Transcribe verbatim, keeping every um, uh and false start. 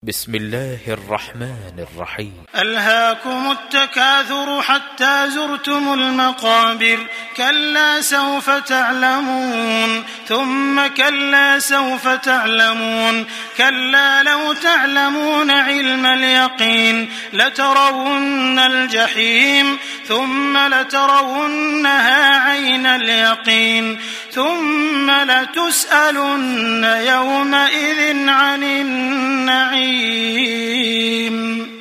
بسم الله الرحمن الرحيم. ألهاكم التكاثر حتى زرتم المقابر، كلا سوف تعلمون ثم كلا سوف تعلمون، كلا لو تعلمون علم اليقين لترون الجحيم ثم لترونها عين اليقين ثم لتسألن يومئذ عن النعيم.